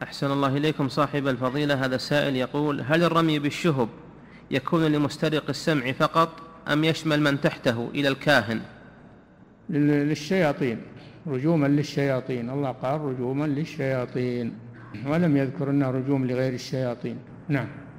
أحسن الله إليكم صاحب الفضيلة. هذا السائل يقول: هل الرمي بالشهب يكون لمسترق السمع فقط أم يشمل من تحته إلى الكاهن؟ للشياطين، رجوما للشياطين. الله قال رجوما للشياطين، ولم يذكر أنه رجوم لغير الشياطين. نعم.